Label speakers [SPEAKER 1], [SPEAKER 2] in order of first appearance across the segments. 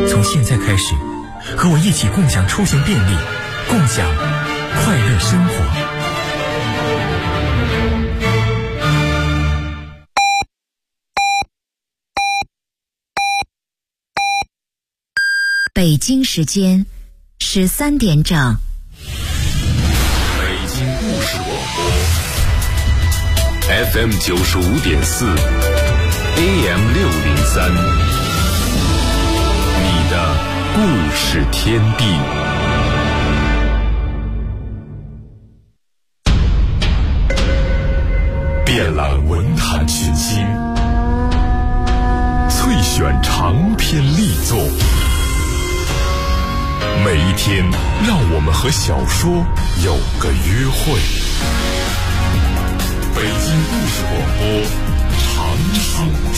[SPEAKER 1] 从现在开始，和我一起共享出行便利，共享快乐生活。
[SPEAKER 2] 北京时间13点整。
[SPEAKER 3] 北京故事广播 FM 95.4 AM 603，你的故事天地。遍览文坛群星，萃选长篇力作。每一天，让我们和小说有个约会。北京故事广播，长寿天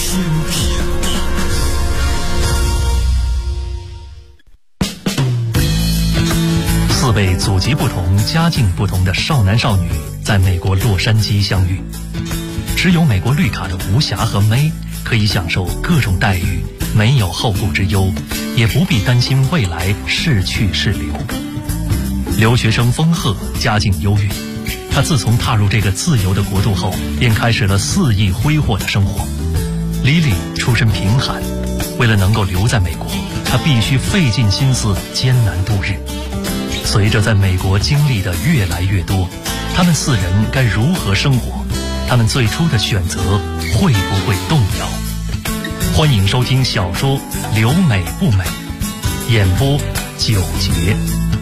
[SPEAKER 4] 地。4位祖籍不同、家境不同的少男少女在美国洛杉矶相遇，持有美国绿卡的吴霞和May可以享受各种待遇，没有后顾之忧，也不必担心未来是去是留。留学生丰赫家境优越，他自从踏入这个自由的国度后，便开始了肆意挥霍的生活。Lily 出身贫寒，为了能够留在美国，他必须费尽心思艰难度日。随着在美国经历的越来越多，他们4人该如何生活？他们最初的选择会不会动摇？欢迎收听小说《留美不美》，演播9节。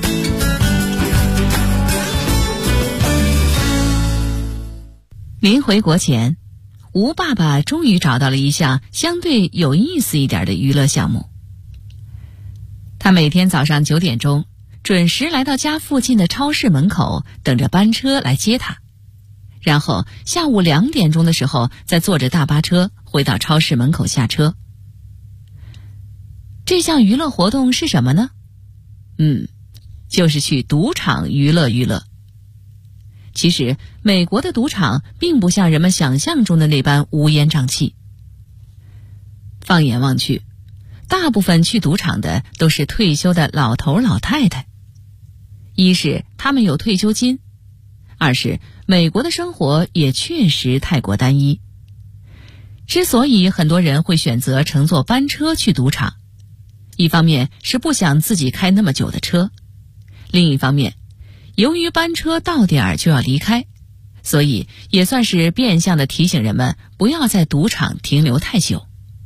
[SPEAKER 5] 临回国前，吴爸爸终于找到了一项相对有意思一点的娱乐项目。他每天早上9点钟准时来到家附近的超市门口，等着班车来接他，然后下午2点钟的时候再坐着大巴车回到超市门口下车。这项娱乐活动是什么呢？就是去赌场娱乐娱乐。其实美国的赌场并不像人们想象中的那般乌烟瘴气。放眼望去，大部分去赌场的都是退休的老头老太太。一是他们有退休金，二是美国的生活也确实太过单一。之所以很多人会选择乘坐班车去赌场，一方面是不想自己开那么久的车，另一方面由于班车到点儿就要离开，所以也算是变相的提醒人们不要在赌场停留太久。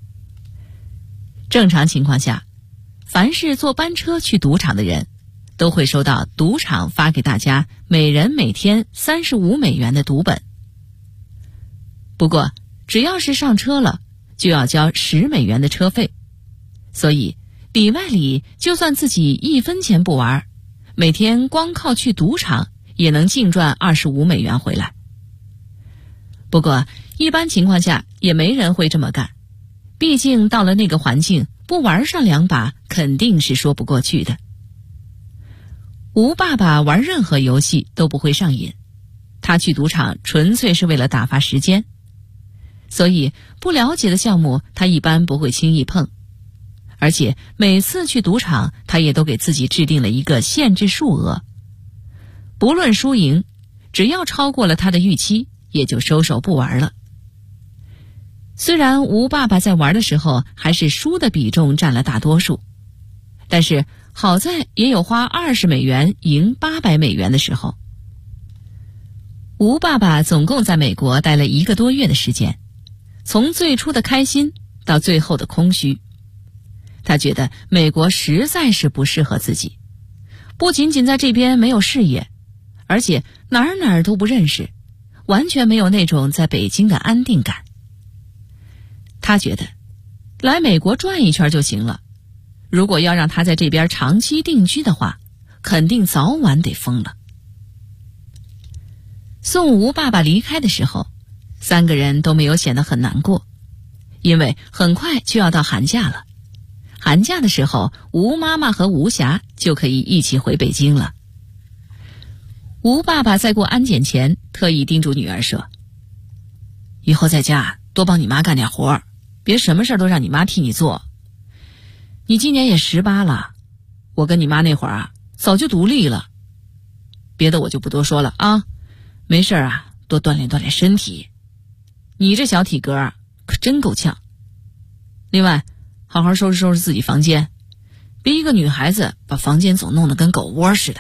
[SPEAKER 5] 正常情况下，凡是坐班车去赌场的人都会收到赌场发给大家每人每天35美元的赌本。不过只要是上车了，就要交10美元的车费，所以里外里就算自己1分钱不玩，每天光靠去赌场也能净赚25美元回来。不过一般情况下也没人会这么干，毕竟到了那个环境，不玩上2把肯定是说不过去的。吴爸爸玩任何游戏都不会上瘾，他去赌场纯粹是为了打发时间，所以不了解的项目他一般不会轻易碰。而且每次去赌场，他也都给自己制定了一个限制数额，不论输赢，只要超过了他的预期，也就收手不玩了。虽然吴爸爸在玩的时候还是输的比重占了大多数，但是好在也有花20美元赢800美元的时候。吴爸爸总共在美国待了1个多月的时间，从最初的开心到最后的空虚。他觉得美国实在是不适合自己，不仅仅在这边没有事业，而且哪儿都不认识，完全没有那种在北京的安定感。他觉得来美国转一圈就行了，如果要让他在这边长期定居的话，肯定早晚得疯了。送吴爸爸离开的时候，3个人都没有显得很难过，因为很快就要到寒假了。寒假的时候，吴妈妈和吴霞就可以一起回北京了。吴爸爸在过安检前特意叮嘱女儿说，以后在家多帮你妈干点活，别什么事都让你妈替你做。 你今年也18了，我跟你妈那会儿啊，早就独立了。别的我就不多说了啊，没事啊，多锻炼锻炼身体。你这小体格啊，可真够呛。另外，好好收拾收拾自己房间，别一个女孩子把房间总弄得跟狗窝似的。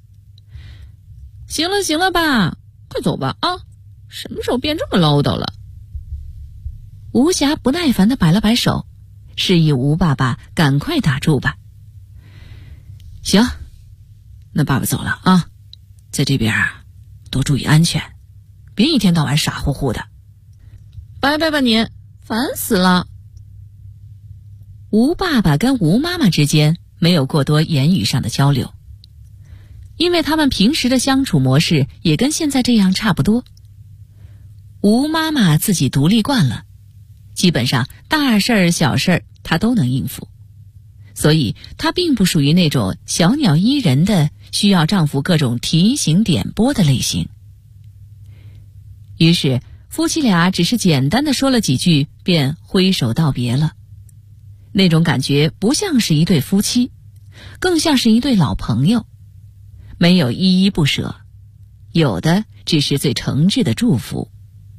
[SPEAKER 5] 行了行了吧，快走吧啊！什么时候变这么唠叨了？吴霞不耐烦地摆了摆手，示意吴爸爸赶快打住吧。行，那爸爸走了啊，在这边啊，多注意安全，别一天到晚傻乎乎的。拜拜吧您，烦死了。吴爸爸跟吴妈妈之间没有过多言语上的交流，因为他们平时的相处模式也跟现在这样差不多。吴妈妈自己独立惯了，基本上大事儿小事儿她都能应付，所以她并不属于那种小鸟依人的需要丈夫各种提醒点拨的类型。于是夫妻俩只是简单的说了几句便挥手道别了，那种感觉不像是一对夫妻，更像是一对老朋友，没有依依不舍，有的只是最诚挚的祝福。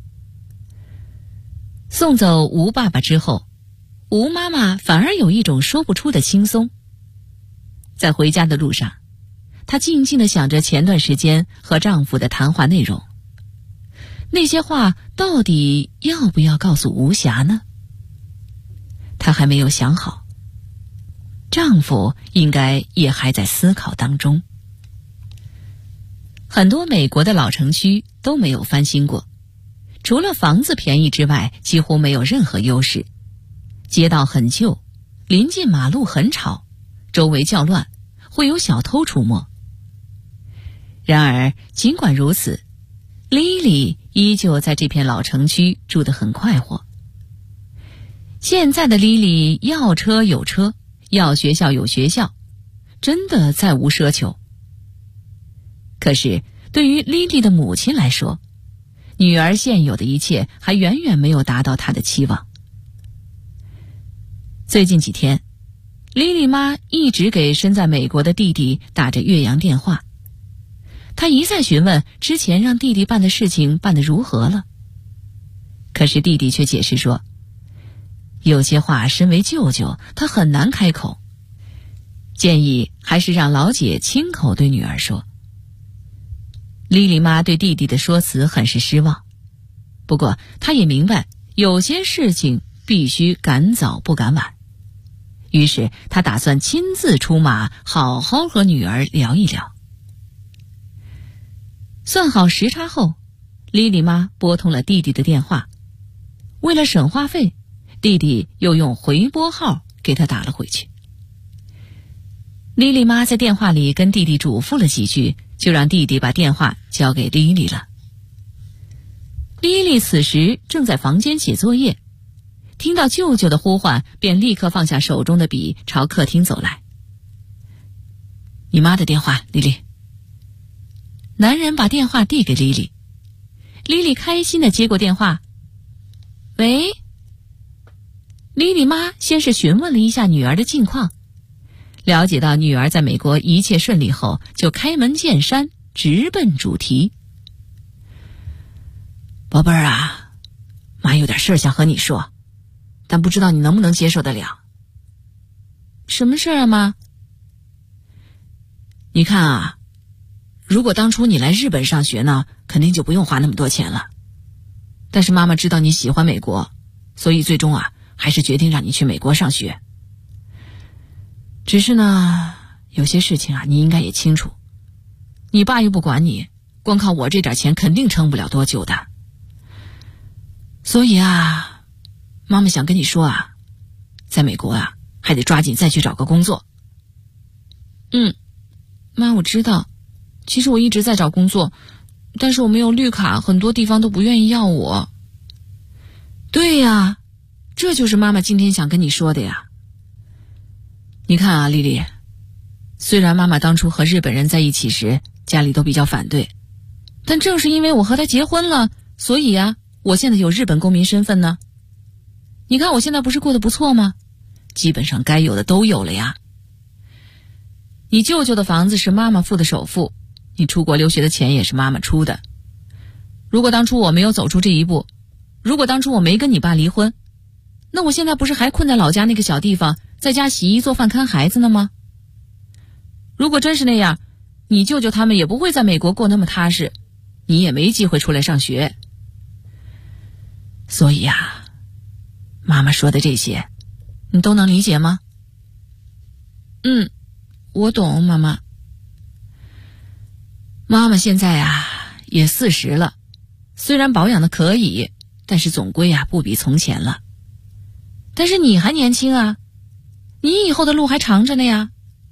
[SPEAKER 5] 送走吴爸爸之后，吴妈妈反而有一种说不出的轻松。在回家的路上，她静静地想着前段时间和丈夫的谈话内容，那些话到底要不要告诉吴霞呢？她还没有想好，丈夫应该也还在思考当中。很多美国的老城区都没有翻新过，除了房子便宜之外，几乎没有任何优势。街道很旧，临近马路很吵，周围较乱，会有小偷出没。然而尽管如此，莉莉依旧在这片老城区住得很快活。现在的莉莉要车有车，要学校有学校，真的再无奢求。可是对于莉莉的母亲来说，女儿现有的一切还远远没有达到她的期望。最近几天，莉莉妈一直给身在美国的弟弟打着越洋电话，她一再询问之前让弟弟办的事情办得如何了。可是弟弟却解释说，有些话身为舅舅他很难开口，建议还是让老姐亲口对女儿说。莉莉妈对弟弟的说辞很是失望，不过她也明白有些事情必须赶早不赶晚，于是她打算亲自出马，好好和女儿聊一聊。算好时差后，莉莉妈拨通了弟弟的电话，为了省话费，弟弟又用回拨号给他打了回去。莉莉妈在电话里跟弟弟嘱咐了几句，就让弟弟把电话交给莉莉了。莉莉此时正在房间写作业，听到舅舅的呼唤，便立刻放下手中的笔，朝客厅走来。你妈的电话，莉莉。男人把电话递给莉莉，莉莉开心地接过电话。喂。莉莉妈先是询问了一下女儿的近况，了解到女儿在美国一切顺利后，就开门见山，直奔主题。宝贝儿啊，妈有点事儿想和你说，但不知道你能不能接受得了。什么事儿啊，妈？你看啊，如果当初你来日本上学呢，肯定就不用花那么多钱了。但是妈妈知道你喜欢美国，所以最终啊，还是决定让你去美国上学。只是呢，有些事情啊，你应该也清楚，你爸又不管你，光靠我这点钱肯定撑不了多久的。所以啊，妈妈想跟你说啊，在美国啊，还得抓紧再去找个工作。妈，我知道，其实我一直在找工作，但是我没有绿卡，很多地方都不愿意要我。对呀，这就是妈妈今天想跟你说的呀。你看啊，莉莉，虽然妈妈当初和日本人在一起时，家里都比较反对，但正是因为我和他结婚了，所以啊，我现在有日本公民身份呢。你看我现在不是过得不错吗？ 基本上该有的都有了呀。你舅舅的房子是妈妈付的首付，你出国留学的钱也是妈妈出的。如果当初我没有走出这一步，如果当初我没跟你爸离婚，那我现在不是还困在老家那个小地方，在家洗衣做饭看孩子呢吗？如果真是那样，你舅舅他们也不会在美国过那么踏实，你也没机会出来上学。所以呀，妈妈说的这些你都能理解吗？我懂，妈妈。妈妈现在也40了，虽然保养的可以，但是总归不比从前了。但是你还年轻啊，你以后的路还长着呢呀。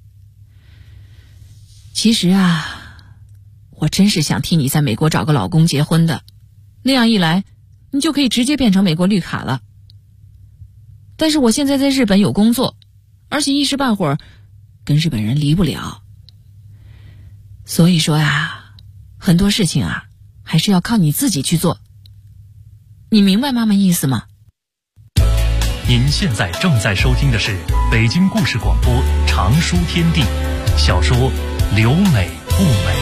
[SPEAKER 5] 其实我真是想替你在美国找个老公结婚的，那样一来你就可以直接变成美国绿卡了。但是我现在在日本有工作，而且一时半会儿跟日本人离不了。所以说很多事情还是要靠你自己去做。你明白妈妈意思吗？
[SPEAKER 4] 您现在正在收听的是北京故事广播长书天地小说留美不美。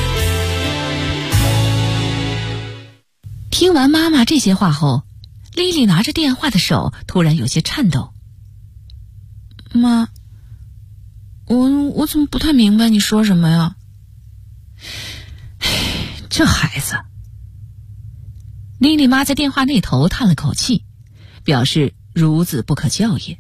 [SPEAKER 5] 听完妈妈这些话后，丽丽拿着电话的手突然有些颤抖。妈，我怎么不太明白你说什么呀？这孩子。丽丽妈在电话那头叹了口气，表示孺子不可教也。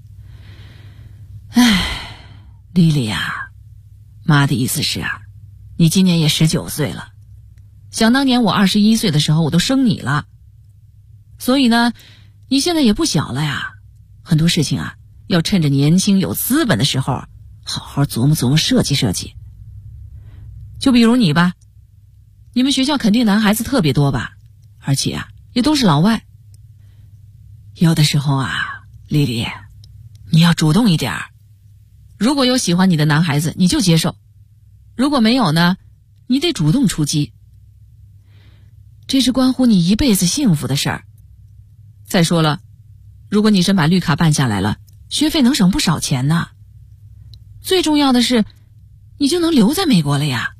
[SPEAKER 5] 丽丽妈的意思是你今年也19岁了，想当年我21岁的时候我都生你了，所以呢你现在也不小了呀，很多事情要趁着年轻有资本的时候好好琢磨琢磨设计设计。就比如你吧，你们学校肯定男孩子特别多吧，而且也都是老外。有的时候丽丽，你要主动一点儿。如果有喜欢你的男孩子，你就接受；如果没有呢，你得主动出击。这是关乎你一辈子幸福的事儿。再说了，如果你真把绿卡办下来了，学费能省不少钱呢。最重要的是，你就能留在美国了呀。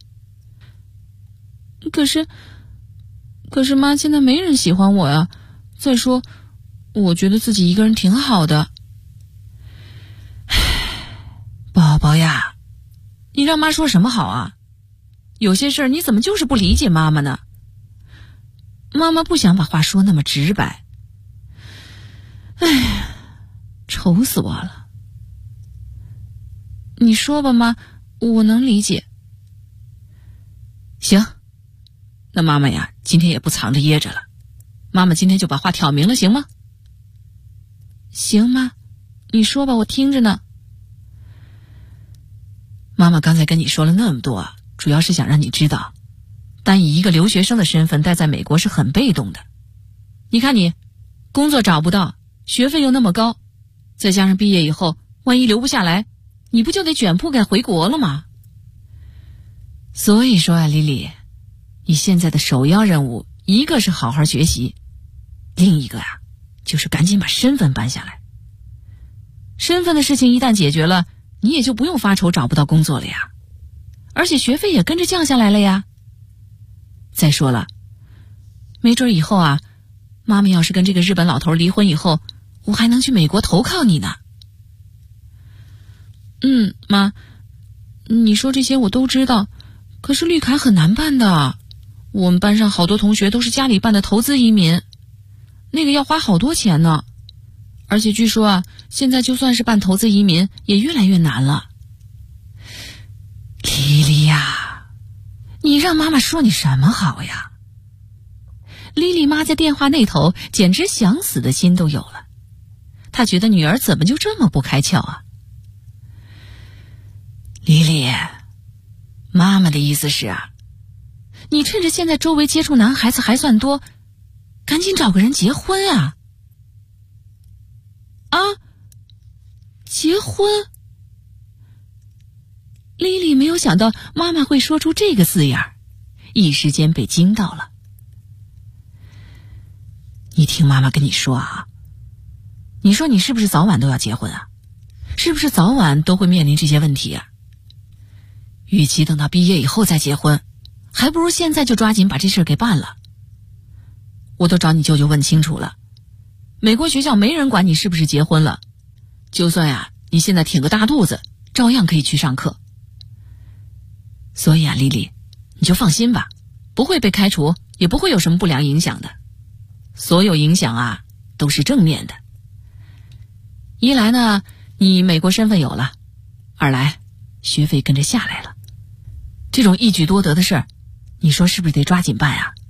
[SPEAKER 5] 可是妈，现在没人喜欢我呀。再说，我觉得自己一个人挺好的。宝宝呀，你让妈说什么好啊？有些事儿你怎么就是不理解妈妈呢？妈妈不想把话说那么直白。愁死我了。你说吧妈，我能理解。行，那妈妈呀，今天也不藏着掖着了，妈妈今天就把话挑明了，行吗？行妈，你说吧，我听着呢。妈妈刚才跟你说了那么多，主要是想让你知道，单以一个留学生的身份待在美国是很被动的。你看你，工作找不到，学费又那么高，再加上毕业以后万一留不下来，你不就得卷铺盖回国了吗？所以说丽丽，你现在的首要任务，一个是好好学习，另一个就是赶紧把身份办下来。身份的事情一旦解决了，你也就不用发愁找不到工作了呀，而且学费也跟着降下来了呀。再说了，没准以后妈妈要是跟这个日本老头离婚以后，我还能去美国投靠你呢。妈，你说这些我都知道，可是绿卡很难办的。我们班上好多同学都是家里办的投资移民，那个要花好多钱呢。而且据说现在就算是办投资移民也越来越难了。丽丽呀，你让妈妈说你什么好呀？丽丽妈在电话那头简直想死的心都有了，她觉得女儿怎么就这么不开窍啊？丽丽，妈妈的意思是你趁着现在周围接触男孩子还算多，赶紧找个人结婚啊！结婚？丽丽没有想到妈妈会说出这个字眼儿，一时间被惊到了。你听妈妈跟你说你说你是不是早晚都要结婚啊？ 是不是早晚都会面临这些问题啊？与其等到毕业以后再结婚，还不如现在就抓紧把这事给办了。我都找你舅舅问清楚了，美国学校没人管你是不是结婚了，就算你现在挺个大肚子，照样可以去上课。所以丽丽，你就放心吧，不会被开除，也不会有什么不良影响的。所有影响都是正面的。一来呢，你美国身份有了；二来，学费跟着下来了。这种一举多得的事儿，你说是不是得抓紧办啊？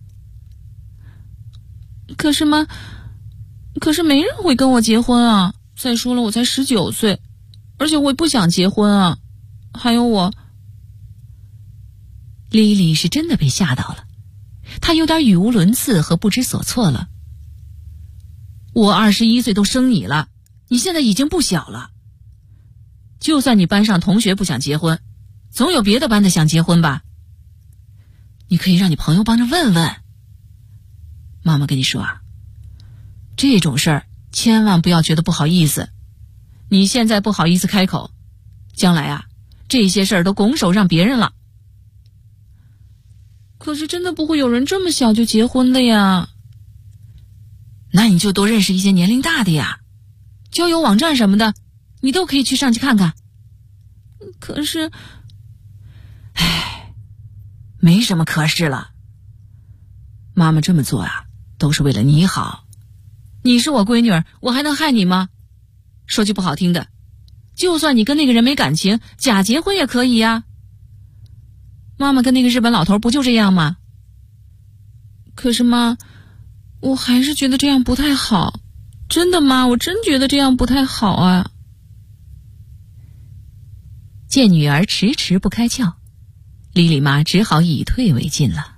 [SPEAKER 5] 可是没人会跟我结婚啊！再说了，我才19岁，而且我也不想结婚啊。还有我，莉莉是真的被吓到了，她有点语无伦次和不知所措了。我21岁都生你了，你现在已经不小了。就算你班上同学不想结婚，总有别的班的想结婚吧？你可以让你朋友帮着问问。妈妈跟你说这种事儿千万不要觉得不好意思。你现在不好意思开口，将来这些事儿都拱手让别人了。可是真的不会有人这么小就结婚的呀。那你就多认识一些年龄大的呀，交友网站什么的，你都可以去上去看看。可是，没什么可是了。妈妈这么做都是为了你好。你是我闺女儿，我还能害你吗？说句不好听的，就算你跟那个人没感情，假结婚也可以呀。妈妈跟那个日本老头不就这样吗？可是妈，我还是觉得这样不太好。真的妈，我真觉得这样不太好啊。见女儿迟迟不开窍，莉莉妈只好以退为进了。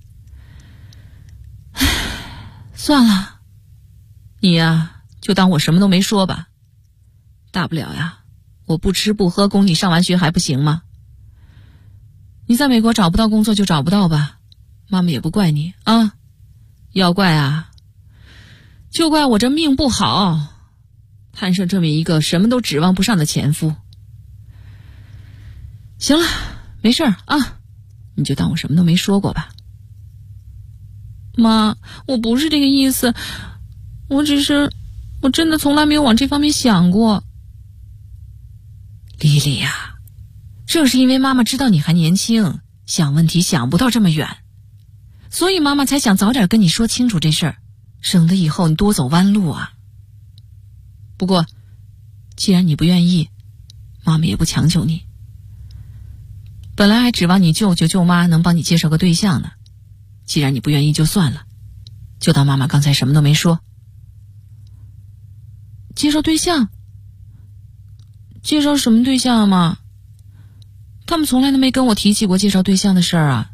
[SPEAKER 5] 算了，你就当我什么都没说吧。大不了我不吃不喝供你上完学还不行吗？你在美国找不到工作就找不到吧，妈妈也不怪你啊。要怪就怪我这命不好，摊上这么一个什么都指望不上的前夫。行了，没事你就当我什么都没说过吧。妈，我不是这个意思，我真的从来没有往这方面想过。莉莉正是因为妈妈知道你还年轻，想问题想不到这么远，所以妈妈才想早点跟你说清楚这事儿，省得以后你多走弯路不过既然你不愿意，妈妈也不强求你。本来还指望你舅舅舅妈能帮你介绍个对象呢，既然你不愿意就算了，就当妈妈刚才什么都没说。介绍对象？介绍什么对象妈？他们从来都没跟我提起过介绍对象的事儿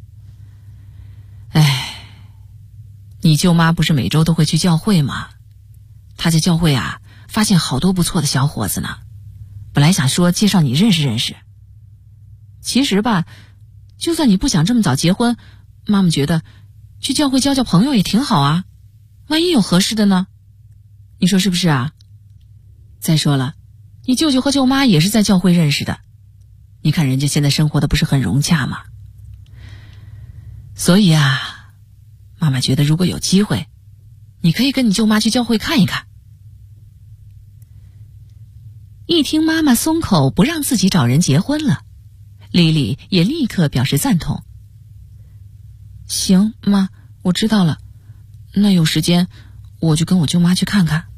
[SPEAKER 5] 你舅妈不是每周都会去教会吗？她在教会发现好多不错的小伙子呢，本来想说介绍你认识认识。其实吧，就算你不想这么早结婚，妈妈觉得去教会交交朋友也挺好万一有合适的呢？你说是不是再说了，你舅舅和舅妈也是在教会认识的，你看人家现在生活的不是很融洽吗？所以妈妈觉得如果有机会，你可以跟你舅妈去教会看一看。一听妈妈松口不让自己找人结婚了，莉莉也立刻表示赞同。行，妈，我知道了，那有时间我就跟我舅妈去看看。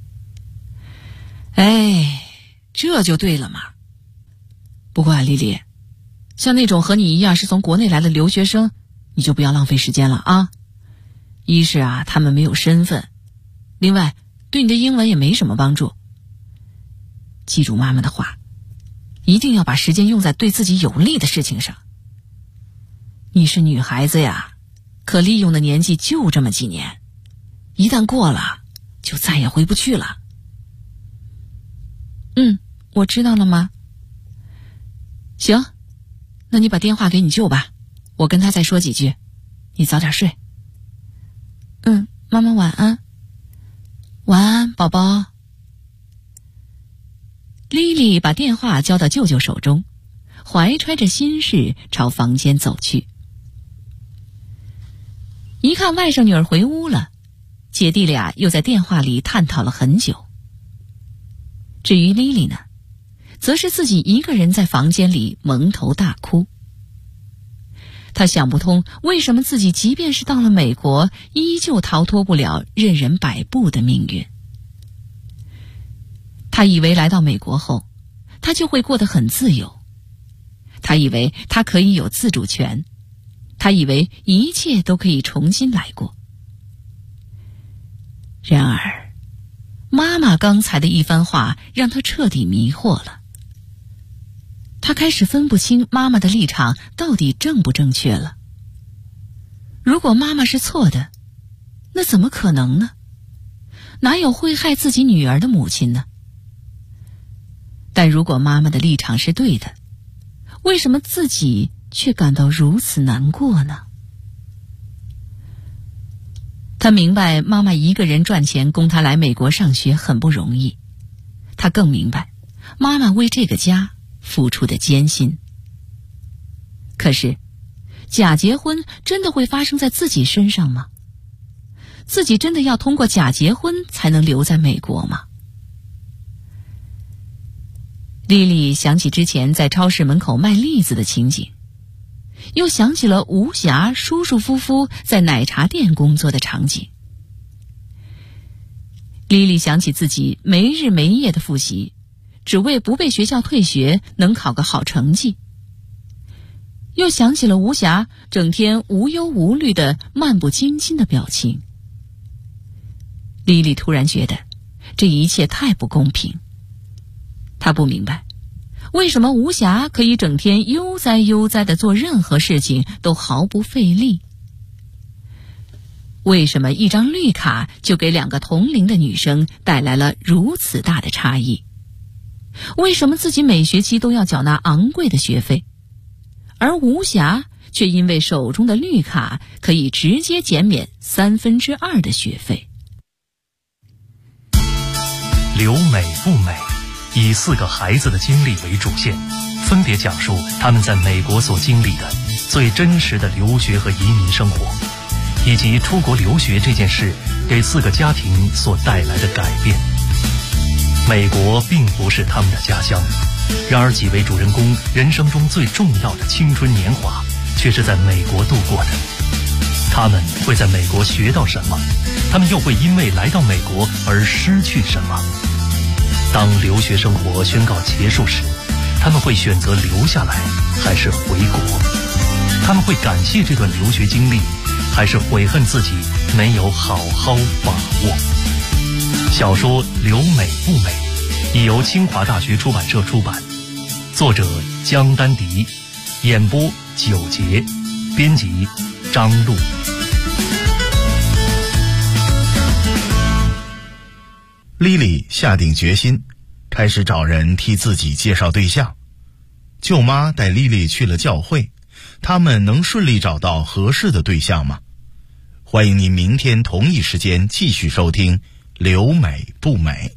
[SPEAKER 5] 这就对了嘛。不过莉莉，像那种和你一样是从国内来的留学生，你就不要浪费时间了一是他们没有身份，另外对你的英文也没什么帮助。记住妈妈的话，一定要把时间用在对自己有利的事情上。你是女孩子可利用的年纪就这么几年，一旦过了就再也回不去了。我知道了妈。行，那你把电话给你舅吧，我跟他再说几句，你早点睡。妈妈晚安。晚安，宝宝。 莉莉把电话交到舅舅手中，怀揣着心事朝房间走去。一看外甥女儿回屋了，姐弟俩又在电话里探讨了很久。至于莉莉呢，则是自己一个人在房间里蒙头大哭。她想不通为什么自己即便是到了美国，依旧逃脱不了任人摆布的命运。她以为来到美国后，她就会过得很自由。她以为她可以有自主权，她以为一切都可以重新来过。然而，妈妈刚才的一番话让她彻底迷惑了。她开始分不清妈妈的立场到底正不正确了。如果妈妈是错的，那怎么可能呢？哪有会害自己女儿的母亲呢？但如果妈妈的立场是对的，为什么自己却感到如此难过呢？她明白妈妈一个人赚钱供她来美国上学很不容易，她更明白妈妈为这个家付出的艰辛。可是，假结婚真的会发生在自己身上吗？自己真的要通过假结婚才能留在美国吗？莉莉想起之前在超市门口卖栗子的情景，又想起了吴霞舒舒服服在奶茶店工作的场景。莉莉想起自己没日没夜的复习，只为不被学校退学，能考个好成绩。又想起了吴霞整天无忧无虑的漫不经心的表情。莉莉突然觉得这一切太不公平。她不明白，为什么吴霞可以整天悠哉悠哉地做任何事情都毫不费力？为什么一张绿卡就给2个同龄的女生带来了如此大的差异？为什么自己每学期都要缴纳昂贵的学费，而吴霞却因为手中的绿卡可以直接减免2/3的学费？
[SPEAKER 4] 留美不美，以4个孩子的经历为主线，分别讲述他们在美国所经历的最真实的留学和移民生活，以及出国留学这件事给4个家庭所带来的改变。美国并不是他们的家乡，然而几位主人公人生中最重要的青春年华却是在美国度过的。他们会在美国学到什么？他们又会因为来到美国而失去什么？当留学生活宣告结束时，他们会选择留下来还是回国？他们会感谢这段留学经历，还是悔恨自己没有好好把握？小说《留美不美》已由清华大学出版社出版，作者江丹迪，演播9节，编辑张璐。
[SPEAKER 6] 莉莉下定决心，开始找人替自己介绍对象。舅妈带莉莉去了教会，他们能顺利找到合适的对象吗？欢迎您明天同一时间继续收听《留美不美》。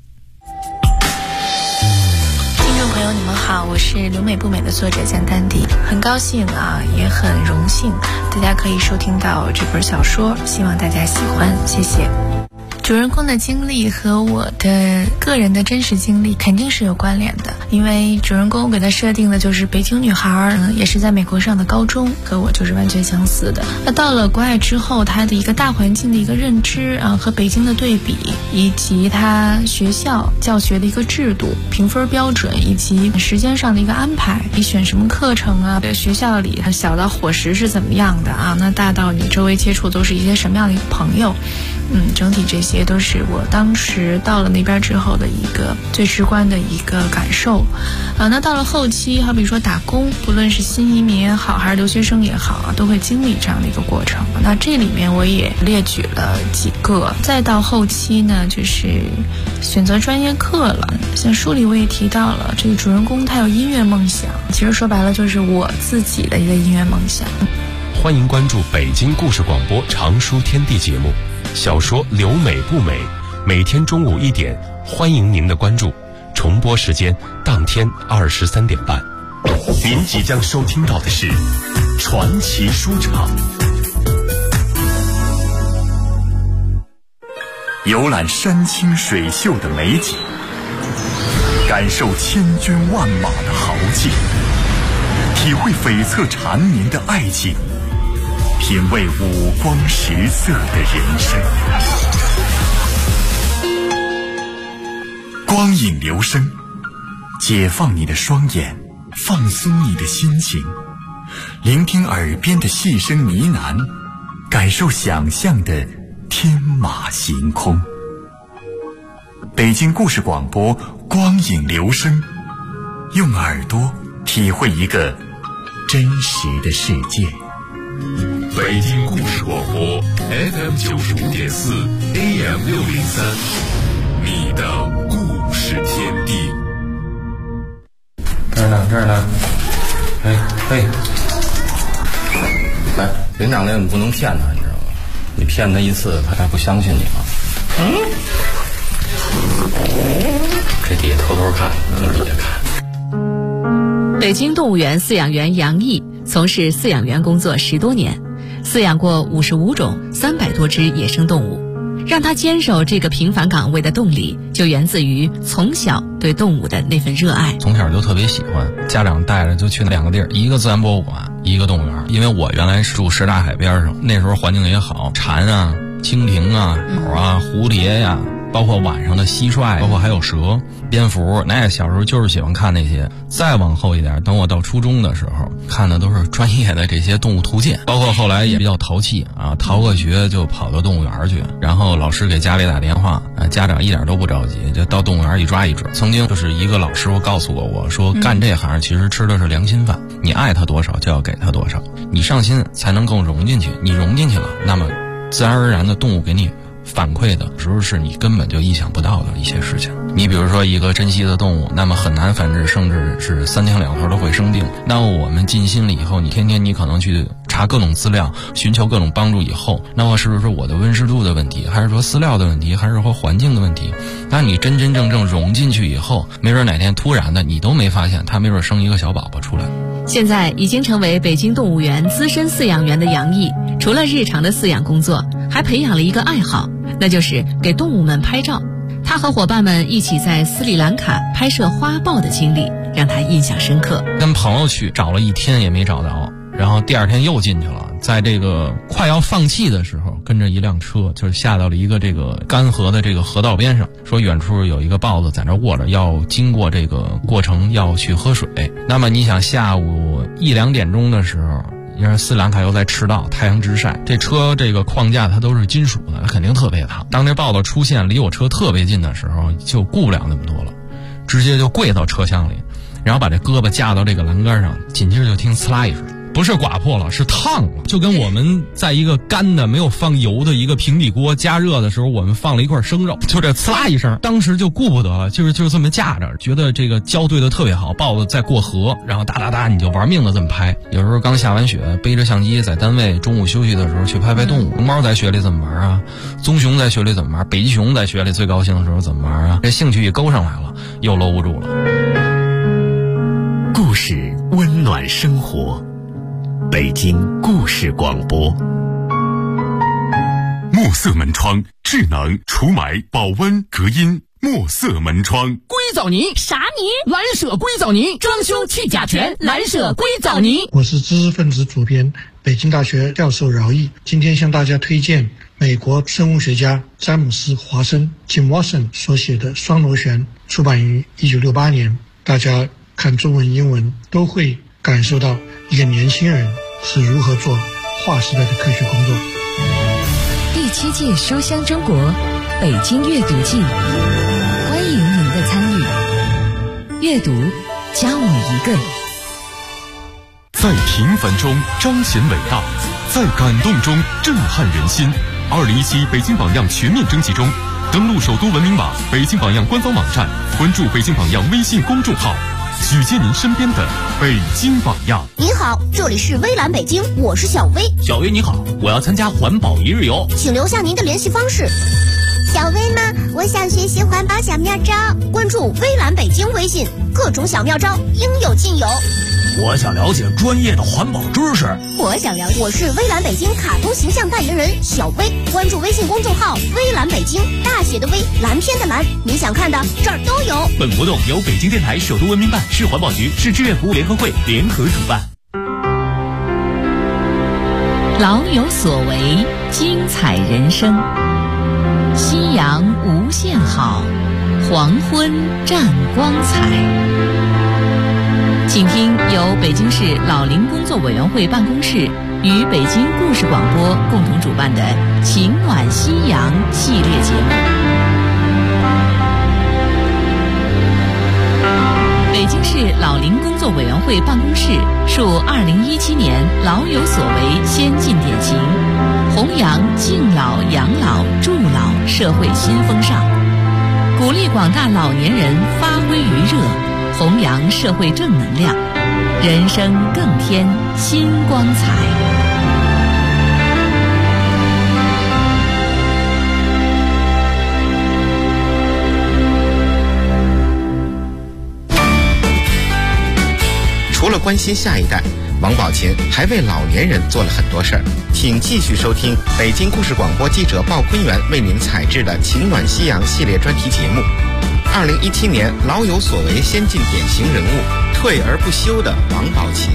[SPEAKER 7] 听众朋友你们好，我是留美不美的作者江丹迪，很高兴也很荣幸大家可以收听到这本小说，希望大家喜欢，谢谢。主人公的经历和我的个人的真实经历肯定是有关联的，因为主人公给他设定的就是北京女孩，也是在美国上的高中，和我就是完全相似的。那到了国外之后，他的一个大环境的一个认知和北京的对比，以及他学校教学的一个制度、评分标准以及时间上的一个安排，你选什么课程学校里小到伙食是怎么样的那大到你周围接触都是一些什么样的朋友，整体这些都是我当时到了那边之后的一个最直观的一个感受那到了后期，好比说打工，不论是新移民也好还是留学生也好都会经历这样的一个过程。那这里面我也列举了几个。再到后期呢，就是选择专业课了。像书里我也提到了，这个主人公他有音乐梦想，其实说白了就是我自己的一个音乐梦想。
[SPEAKER 3] 欢迎关注北京故事广播常书天地节目，小说《留美不美》，每天中午1点，欢迎您的关注。 重播时间当天23点半。您即将收听到的是传奇书场。
[SPEAKER 1] 游览山清水秀的美景，感受千军万马的豪劲，体会悱恻缠绵的爱情，品味五光十色的人生。光影流声，解放你的双眼，放松你的心情，聆听耳边的细声呢喃，感受想象的天马行空。北京故事广播，光影流声，用耳朵体会一个真实的世界。
[SPEAKER 3] 北京故事广播 FM 95.4 AM 603，你的故事天地。
[SPEAKER 8] 这儿呢，嘿，来，领长那你不能骗他，你知道吗？你骗他一次，他还不相信你吗？这底下偷偷看，从底下看。
[SPEAKER 5] 北京动物园饲养员杨毅从事饲养员工作10多年，饲养过55种300多只野生动物。让他坚守这个平凡岗位的动力，就源自于从小对动物的那份热爱。
[SPEAKER 8] 从小就特别喜欢，家长带着就去2个地儿，一个自然博物馆，一个动物园。因为我原来是住什刹海边上，那时候环境也好，蝉啊、蜻蜓啊、鸟啊、蝴蝶呀，包括晚上的蟋蟀，包括还有蛇、蝙蝠，那小时候就是喜欢看那些。再往后一点，等我到初中的时候，看的都是专业的这些动物图鉴，包括后来也比较淘气啊，逃个学就跑到动物园去，然后老师给家里打电话，家长一点都不着急，就到动物园一抓一准。曾经就是一个老师傅告诉过我说，干这行其实吃的是良心饭，你爱他多少就要给他多少，你上心才能更融进去，你融进去了，那么自然而然的动物给你反馈的时候是你根本就意想不到的一些事情。你比如说一个珍稀的动物，那么很难繁殖，甚至是3天2头都会生病。那么我们尽心了以后，你天天你可能去查各种资料，寻求各种帮助以后，那么是不是我的温湿度的问题，还是说饲料的问题，还是说环境的问题？那你真真正正融进去以后，没准哪天突然的你都没发现，它没准生一个小宝宝出来。
[SPEAKER 5] 现在已经成为北京动物园资深饲养员的杨毅，除了日常的饲养工作，还培养了一个爱好，那就是给动物们拍照。他和伙伴们一起在斯里兰卡拍摄花豹的经历让他印象深刻。
[SPEAKER 8] 跟朋友去找了1天也没找到，然后第2天又进去了，在这个快要放弃的时候，跟着一辆车就是下到了一个这个干河的这个河道边上，说远处有一个豹子在那卧着，要经过这个过程要去喝水。那么你想下午1、2点钟的时候，因为斯里兰卡又在赤道，太阳直晒，这车这个框架它都是金属的，它肯定特别烫。当这豹子出现离我车特别近的时候，就顾不了那么多了，直接就跪到车厢里，然后把这胳膊架到这个栏杆上，紧接着就听呲啦一声，不是刮破了，是烫了，就跟我们在一个干的没有放油的一个平底锅加热的时候，我们放了一块生肉，就这呲啦一声，当时就顾不得了，就是这么架着，觉得这个胶对的特别好，豹子在过河，然后哒哒哒你就玩命的这么拍。有时候刚下完雪，背着相机在单位中午休息的时候去拍拍动物。龙猫在雪里怎么玩啊？棕熊在雪里怎么玩？北极熊在雪里最高兴的时候怎么玩啊？这兴趣一勾上来了，又搂不住了。
[SPEAKER 1] 故事温暖生活，北京故事广播。墨色门窗，智能除霾、保温、隔音。墨色门窗，
[SPEAKER 9] 硅藻泥啥泥？蓝舍硅藻泥，装修去甲醛，蓝舍硅藻泥。
[SPEAKER 10] 我是知识分子主编，北京大学教授饶毅，今天向大家推荐美国生物学家詹姆斯·华生 Jim Watson 所写的《双螺旋》，出版于1968年。大家看中文、英文都会感受到一个年轻人是如何做划时代的科学工作。
[SPEAKER 2] 第7届书香中国北京阅读季，欢迎您的参与。阅读，加我一个。
[SPEAKER 3] 在平凡中彰显伟大，在感动中震撼人心。2017北京榜样全面征集中，登录首都文明网、北京榜样官方网站，关注北京榜样微信公众号，举荐您身边的北京榜样。
[SPEAKER 11] 您好，这里是微蓝北京，我是小薇。
[SPEAKER 12] 小薇你好，我要参加环保1日游，
[SPEAKER 11] 请留下您的联系方式。 小薇吗？我想学习环保小妙招，关注微蓝北京微信，各种小妙招应有尽有。
[SPEAKER 12] 我想了解专业的环保知识。
[SPEAKER 11] 我是微蓝北京卡通形象代言人小薇，关注微信公众号微蓝北京，大写的微，蓝天的蓝，你想看的这儿都有。
[SPEAKER 12] 本活动由北京电台首都文明办、市环保局、市志愿服务联合会联合主办。
[SPEAKER 5] 老有所为，精彩人生。夕阳无限好，黄昏占光彩。请听由北京市老龄工作委员会办公室与北京故事广播共同主办的《情暖夕阳》系列节目。北京市老龄工作委员会办公室树2017年老有所为先进典型，弘扬敬老、养老、助老社会新风尚，鼓励广大老年人发挥余热，弘扬社会正能量，人生更添新光彩。
[SPEAKER 13] 除了关心下一代，王宝琴还为老年人做了很多事儿。请继续收听北京故事广播记者鲍坤元为您采制的《情暖夕阳》系列专题节目。2017年老有所为先进典型人物，退而不休的王宝琴。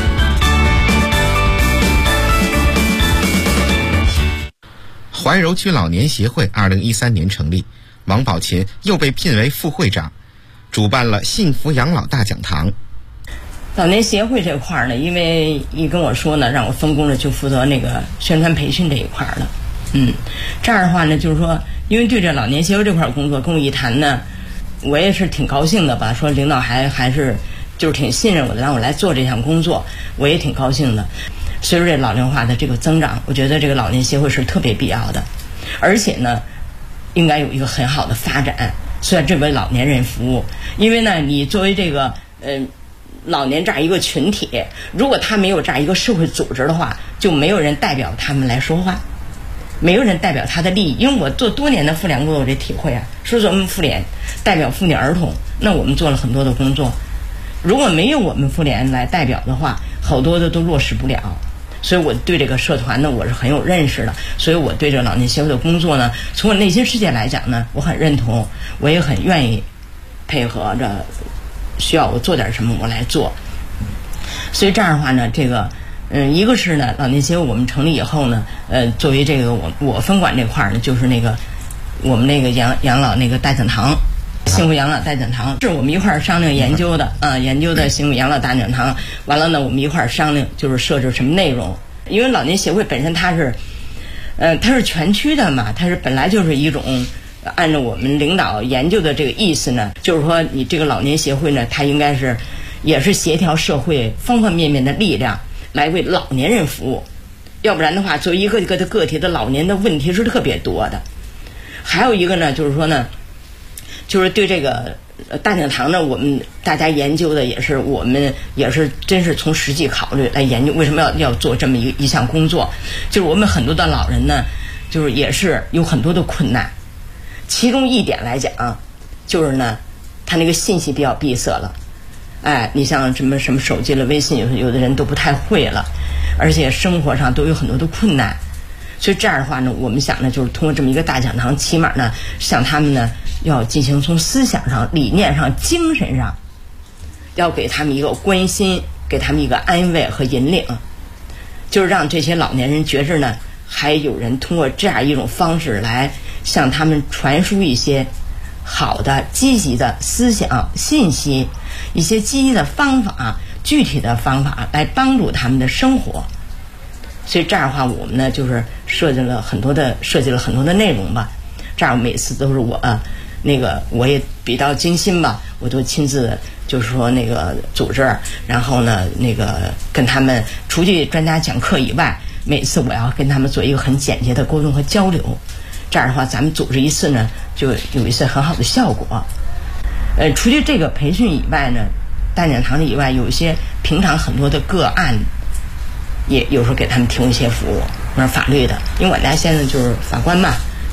[SPEAKER 13] 怀柔区老年协会2013年成立，王宝琴又被聘为副会长，主办了幸福养老大讲堂。
[SPEAKER 14] 老年协会这块呢，因为一跟我说呢，让我分工了就负责那个宣传培训这一块了。这样的话呢，就是说，因为对这老年协会这块工作跟我一谈呢，我也是挺高兴的吧，说领导还是就是挺信任我的，让我来做这项工作，我也挺高兴的。随着这老龄化的这个增长，我觉得这个老年协会是特别必要的，而且呢，应该有一个很好的发展，虽然这为老年人服务，因为呢，你作为这个老年这样一个群体，如果他没有这样一个社会组织的话，就没有人代表他们来说话，没有人代表他的利益。因为我做多年的妇联工作，我这体会啊，说我们妇联代表妇女儿童，那我们做了很多的工作，如果没有我们妇联来代表的话，好多的都落实不了。所以我对这个社团呢，我是很有认识的，所以我对这个老年协会的工作呢，从我内心世界来讲呢，我很认同，我也很愿意配合着，需要我做点什么我来做。所以这样的话呢，这个一个是呢，老年协会我们成立以后呢，作为这个我分管这块呢，就是那个我们那个养老那个大讲堂，幸福养老大讲堂是我们一块儿商量研究的研究的幸福养老大讲堂。完了呢，我们一块儿商量就是设置什么内容，因为老年协会本身它是全区的嘛，它是本来就是一种。按照我们领导研究的这个意思呢，就是说你这个老年协会呢，它应该是也是协调社会方方面面的力量来为老年人服务，要不然的话，作为一个一个的个体的老年的问题是特别多的。还有一个呢，就是说呢，就是对这个大讲堂呢，我们大家研究的也是，我们也是真是从实际考虑来研究为什么要做这么一项工作，就是我们很多的老人呢，就是也是有很多的困难。其中一点来讲，就是呢，他那个信息比较闭塞了，你像什么手机了、微信，有的人都不太会了，而且生活上都有很多的困难。所以这样的话呢，我们想呢，就是通过这么一个大讲堂，起码呢，向他们呢要进行从思想上、理念上、精神上，要给他们一个关心，给他们一个安慰和引领，就是让这些老年人觉着呢，还有人通过这样一种方式来向他们传输一些好的积极的思想信息，一些积极的方法，具体的方法来帮助他们的生活。所以这样的话，我们呢就是设计了很多的内容吧。这样每次都是我我也比较精心吧，我都亲自就是说那个组织，然后呢跟他们除去专家讲课以外，每次我要跟他们做一个很简洁的沟通和交流。这样的话，咱们组织一次呢，就有一次很好的效果。除去这个培训以外呢，大讲堂以外，有一些平常很多的个案，也有时候给他们提供一些服务，法律的，因为我家现在就是法官嘛，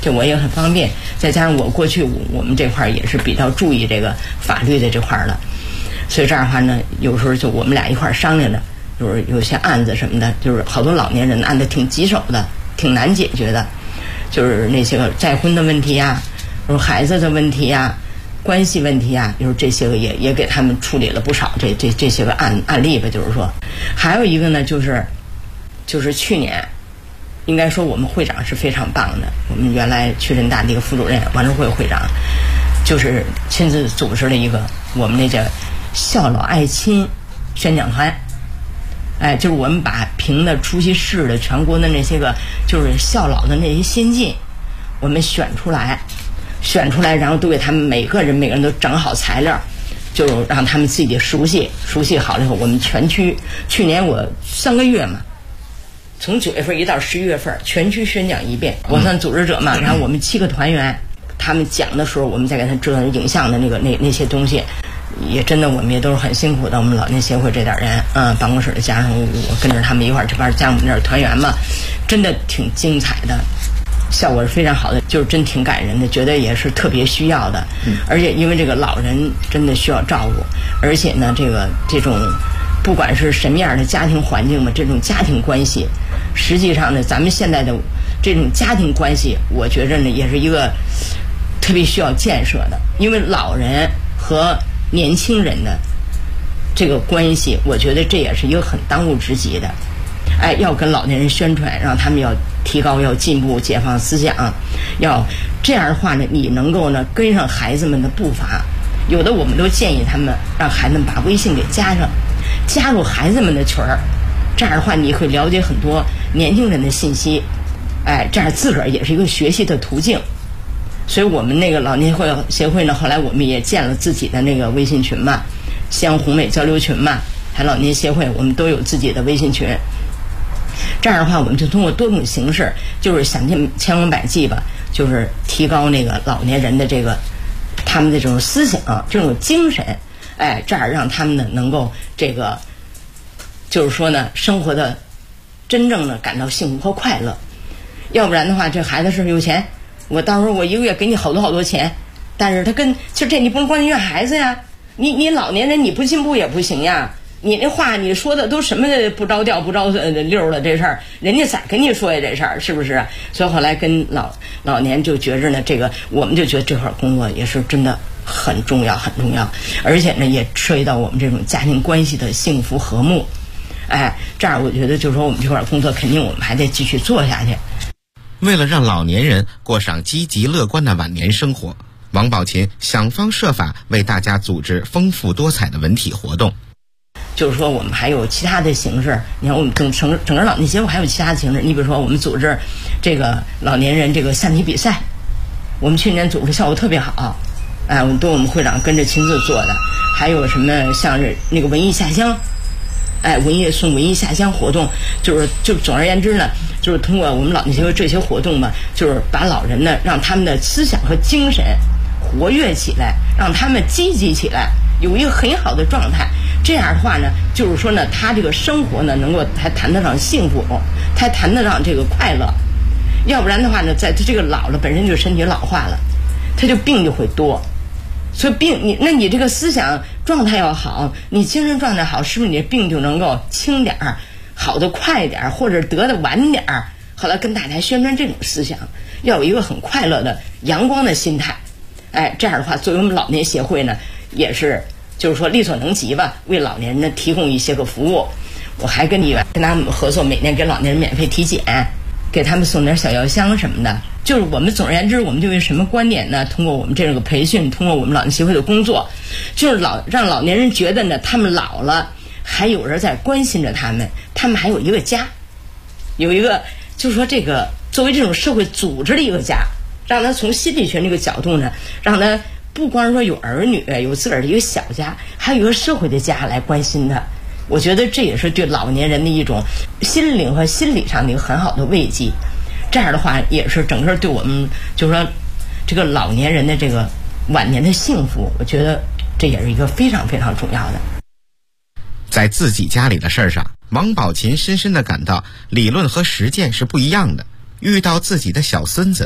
[SPEAKER 14] 这我也很方便。再加上我过去我们这块也是比较注意这个法律的这块的，所以这样的话呢，有时候就我们俩一块商量着，就是有些案子什么的，就是好多老年人案子挺棘手的，挺难解决的，就是那些个再婚的问题呀，就是孩子的问题呀，关系问题呀，就是这些个也给他们处理了不少这些个案例吧。就是说，还有一个呢，就是去年，应该说我们会长是非常棒的。我们原来区人大的一个副主任王志慧会长，就是亲自组织了一个我们那叫孝老爱亲宣讲团。就是我们把评的出席市的全国的那些个就是孝老的那些先进，我们选出来，然后都给他们每个人都整好材料，就让他们自己熟悉好了以后，我们全区去年我3个月嘛，从9月份一到11月份，全区宣讲一遍，我算组织者嘛，然后我们7个团员，他们讲的时候，我们再给他制作影像的那些东西。也真的，我们也都是很辛苦的。我们老年协会这点人，办公室的加上我跟着他们一块儿，这边加上我们这儿团员嘛，真的挺精彩的，效果是非常好的，就是真挺感人的，觉得也是特别需要的。而且因为这个老人真的需要照顾，而且呢，这种不管是什么样的家庭环境嘛，这种家庭关系，实际上呢，咱们现在的这种家庭关系，我觉着呢，也是一个特别需要建设的，因为老人和年轻人的这个关系，我觉得这也是一个很当务之急的。要跟老年人宣传，让他们要提高、要进步、解放思想，要这样的话呢，你能够呢跟上孩子们的步伐。有的我们都建议他们让孩子们把微信给加上，加入孩子们的群儿，这样的话你会了解很多年轻人的信息，这样自个儿也是一个学习的途径。所以我们那个老年协会呢，后来我们也建了自己的那个微信群嘛，西洋红美交流群嘛，还老年协会我们都有自己的微信群。这样的话，我们就通过多种形式，就是想尽千方百计吧，就是提高那个老年人的他们的这种思想、这种精神，这样让他们呢能够就是说呢，生活的真正的感到幸福和快乐。要不然的话，这孩子是有钱。我到时候我一个月给你好多钱，但是他就这你不能光怨孩子呀，你老年人你不进步也不行呀，你那话你说的都什么不着调不着溜了，这事儿人家咋跟你说呀，这事儿是不是？所以后来跟老年就觉着呢，我们就觉得这块工作也是真的很重要，而且呢也涉及到我们这种家庭关系的幸福和睦。这样我觉得就是说我们这块工作肯定我们还得继续做下去。
[SPEAKER 13] 为了让老年人过上积极乐观的晚年生活，王宝琴想方设法为大家组织丰富多彩的文体活动。
[SPEAKER 14] 就是说我们还有其他的形式，你看我们整个老年协会还有其他的形式。你比如说我们组织这个老年人这个象棋比赛，我们去年组织效果特别好，我们会长跟着亲自做的。还有什么像是那个文艺下乡，文艺下乡活动，就总而言之呢，就是通过我们老年协会这些活动吧，就是把老人呢让他们的思想和精神活跃起来，让他们积极起来，有一个很好的状态。这样的话呢，就是说呢，他这个生活呢能够还谈得上幸福，还谈得上这个快乐。要不然的话呢，在他这个老了本身就身体老化了，他就病就会多。所以你这个思想状态要好，你精神状态好，是不是你的病就能够轻点儿，好的快点儿，或者得的晚点儿？后来跟大家宣传这种思想，要有一个很快乐的阳光的心态。这样的话，作为我们老年协会呢，也是就是说力所能及吧，为老年人呢提供一些个服务。我还跟他们合作，每年给老年人免费体检，给他们送点小药箱什么的。就是我们总而言之，我们就有什么观点呢？通过我们这个培训，通过我们老年协会的工作，就是让老年人觉得呢，他们老了还有人在关心着他们，他们还有一个家，有一个就是说这个作为这种社会组织的一个家，让他从心理学这个角度呢，让他不光是说有儿女，有自个儿的一个小家，还有一个社会的家来关心他。我觉得这也是对老年人的一种心灵和心理上的一个很好的慰藉。这样的话也是整个对我们就是说这个老年人的这个晚年的幸福，我觉得这也是一个非常非常重要的。
[SPEAKER 13] 在自己家里的事儿上，王宝琴深深地感到理论和实践是不一样的。遇到自己的小孙子，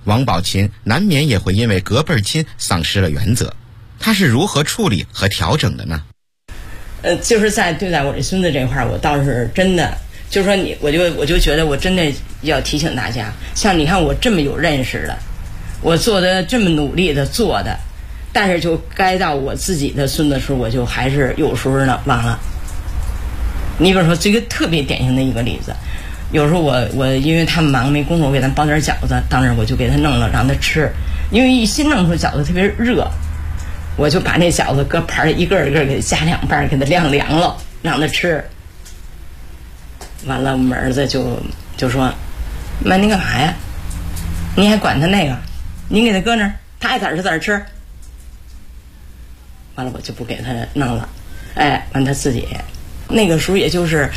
[SPEAKER 13] 王宝琴难免也会因为隔辈儿亲丧失了原则，他是如何处理和调整的呢？
[SPEAKER 14] 就是在对待我这孙子这块儿，我倒是真的，就是说我就觉得我真的要提醒大家，像你看我这么有认识的，我做的这么努力的做的，但是就该到我自己的孙子的时候，我就还是有时候呢忘了。你比如说这个特别典型的一个例子，有时候我因为他们忙没工作，我给他包点饺子，当时我就给他弄了让他吃，因为一新弄出饺子特别热，我就把那饺子搁盘里一个一个给他夹2瓣，给他晾凉了让他吃。完了我们儿子就说妈你干嘛呀，你还管他那个，你给他搁那儿，他爱咋吃咋吃。完了我就不给他弄了，完他自己那个时候也就是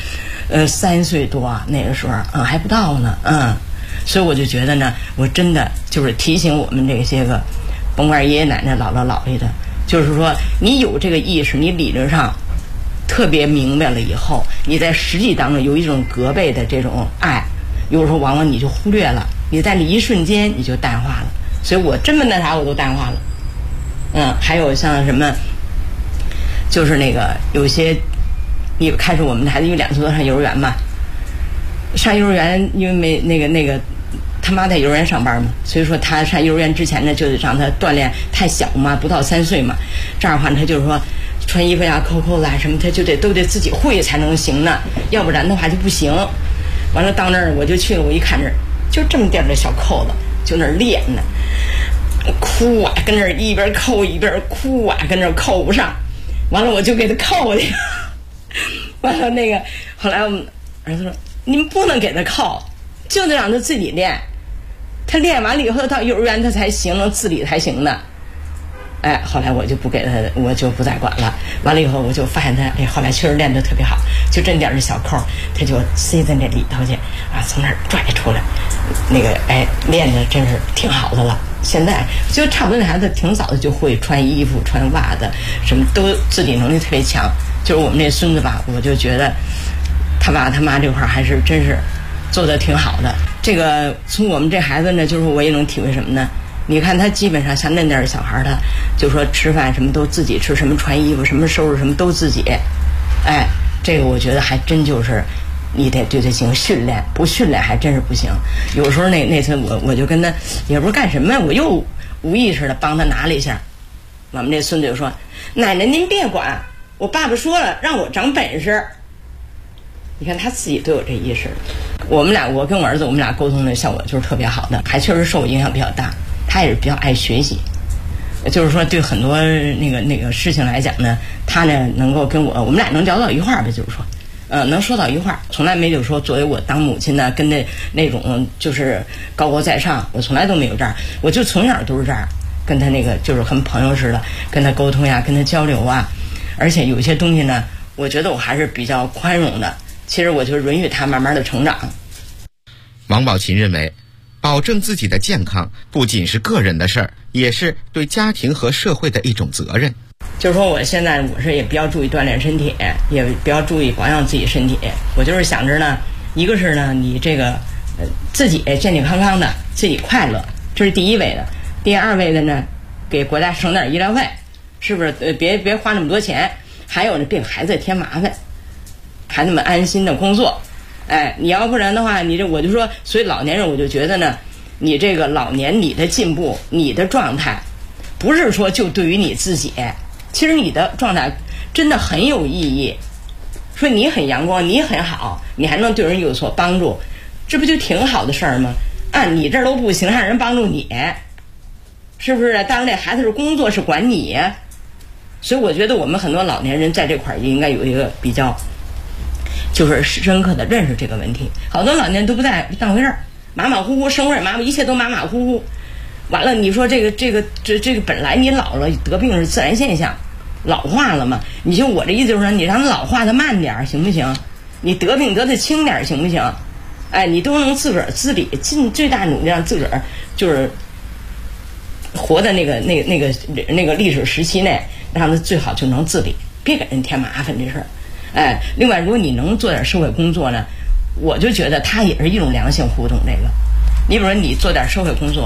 [SPEAKER 14] 3岁多，那个时候还不到呢，所以我就觉得呢，我真的就是提醒我们这些个甭管爷爷奶奶姥姥姥爷的，就是说你有这个意识，你理论上特别明白了以后，你在实际当中有一种隔辈的这种爱，有时候往往你就忽略了，你在那一瞬间你就淡化了。所以我这么那啥我都淡化了。还有像什么，就是那个有些，你开始我们的孩子因为2岁多上幼儿园嘛，上幼儿园因为没那个他妈在幼儿园上班嘛，所以说他上幼儿园之前呢，就得让他锻炼，太小嘛，不到3岁嘛，这样的话他就是说穿衣服呀、扣扣子啊什么，他就都得自己会才能行呢，要不然的话就不行。完了到那儿我就去了，我一看这儿就这么点的小扣子，就那儿练呢，哭啊，跟那儿一边扣一边哭啊，跟那儿扣不上。完了我就给他扣去，完了那个后来我们儿子说你们不能给他扣，就得让他自己练，他练完了以后到幼儿园他才行，能自理才行的。后来我就不给他，我就不再管了。完了以后我就发现他后来确实练得特别好，就这点的小扣他就塞在那里头去啊，从那儿拽出来，那个练得真是挺好的了。现在就差不多那孩子挺早的就会穿衣服穿袜子，什么都自理能力特别强。就是我们这孙子吧，我就觉得他爸他妈这块还是真是做得挺好的。这个从我们这孩子呢，就是我也能体会什么呢，你看他基本上像那点小孩，他就说吃饭什么都自己吃，什么穿衣服什么收拾什么都自己。这个我觉得还真就是你得对他进行训练，不训练还真是不行。有时候那次我就跟他也不是干什么，我又无意识的帮他拿了一下。我们这孙子就说奶奶您别管，我爸爸说了让我长本事。你看他自己都有这意识。我跟我儿子我们俩沟通的效果就是特别好的，还确实受我影响比较大。他也是比较爱学习，就是说对很多那个事情来讲呢，他呢能够跟我们俩能聊到一块儿呗，就是说能说到一块儿，从来没有说作为我当母亲呢跟那种就是高高在上，我从来都没有这样，我就从小都是这样跟他那个就是和朋友似的跟他沟通呀，跟他交流啊。而且有些东西呢，我觉得我还是比较宽容的，其实我就允许他慢慢的成长。
[SPEAKER 13] 王宝琴认为保证自己的健康不仅是个人的事儿，也是对家庭和社会的一种责任。
[SPEAKER 14] 就是说我现在我是也比较注意锻炼身体，也比较注意保养自己身体。我就是想着呢，一个是呢你这个自己健健康康的，自己快乐，这是第一位的。第二位的呢，给国家省点医疗费，是不是？别花那么多钱。还有呢，别给孩子添麻烦，孩子们安心的工作。你要不然的话，我就说，所以老年人我就觉得呢，你这个老年你的进步，你的状态，不是说就对于你自己，其实你的状态真的很有意义。说你很阳光，你很好，你还能对人有所帮助，这不就挺好的事儿吗？你这儿都不行，让人帮助你，是不是？当然，这孩子是工作是管你，所以我觉得我们很多老年人在这块儿应该有一个比较。就是深刻的认识这个问题，好多老年人都不当回事儿，马马虎虎，生活也马马，一切都马马虎虎。完了，你说这个本来你老了得病是自然现象，老化了嘛？你就我这意思就是说，你让他老化的慢点行不行？你得病得的轻点行不行？你都能自个儿自理，尽最大努力让自个儿就是活在那个历史时期内，让他最好就能自理，别给人添麻烦这事儿。另外，如果你能做点社会工作呢，我就觉得它也是一种良性互动。这个，你比如说你做点社会工作，